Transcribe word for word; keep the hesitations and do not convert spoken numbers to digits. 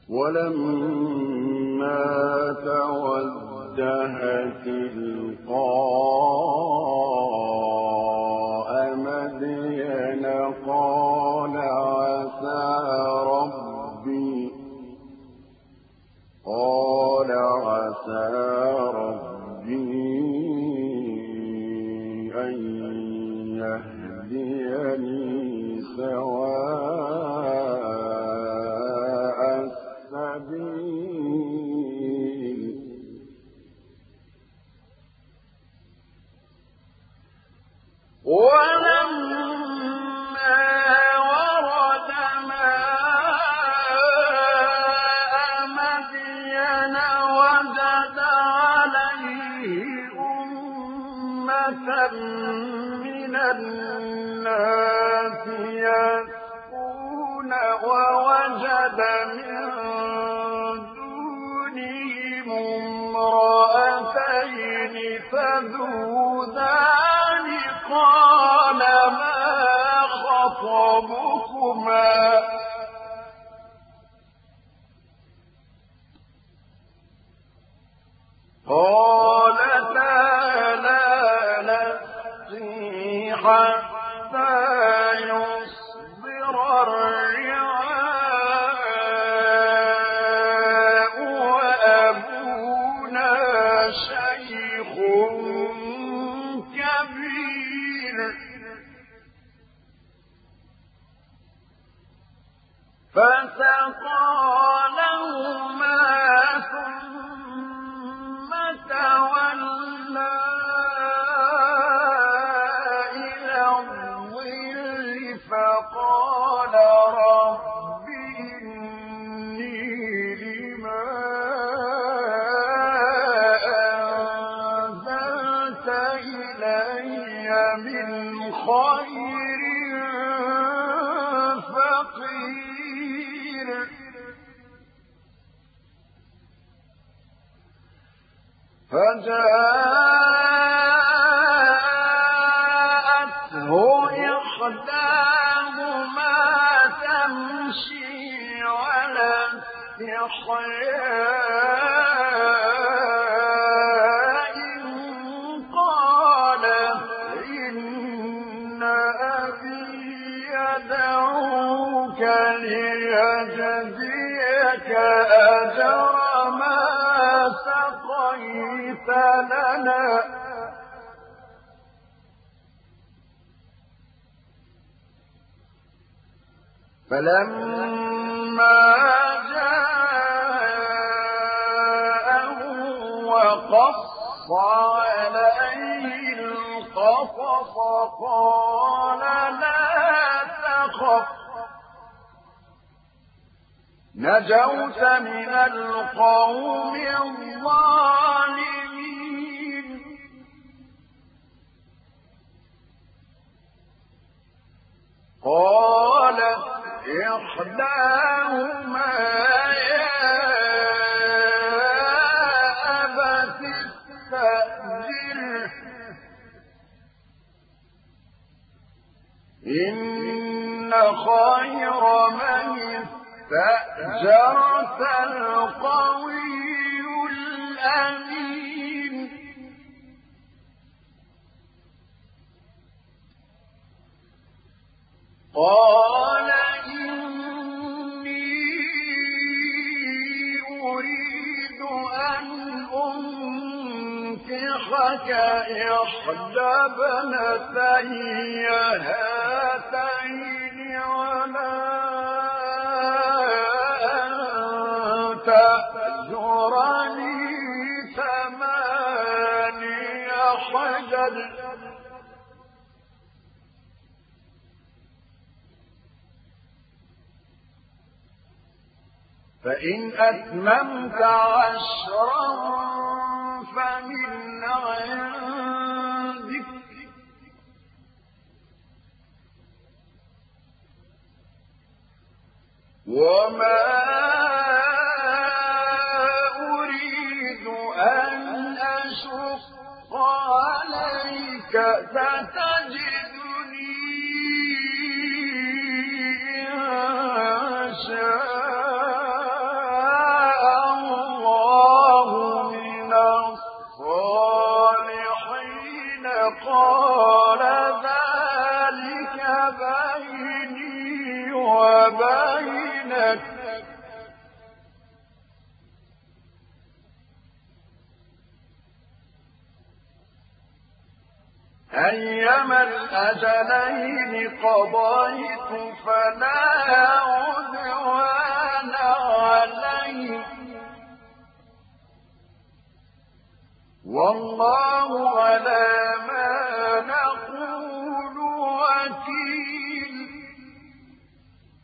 ولما توجه تلقاء مدين قال عسى ربي قال عسى ربي أن يهديني سواء السبيل ولما ورد ماء مدين وجد عليه أمة من الناس يسقون ووجد من دونهم امرأتين تذودان قال ما خطبكما قالتا لا نسقي حتى يصدر الرعاء وأبونا شيخ كبير فسقى لهما ثم تولى إلى الظل فقال رب إني لما أنزلت إلي من خير فقير فجاءته إحداهما تمشي على استحياء قالت إن أبي يدعوك ليجزيك أجر ما سقيت لنا فلما جاءه وقص عليه القصص قال لا تخف نجوت من القوم الظالمين قالت إحداهما يا أبت استأجره إن خير من استأجرت القوي الأمين قال إني أريد أن أنكحك إحدى ابنتي هاتين على أن تأجرني ثماني حجج فإن أتممت عشرا فمن عندك وما أريد أن أشق عليك ستجدني إن شاء بيني وبينك أيما الأجلين قضيت فلا عدوان علي والله على ما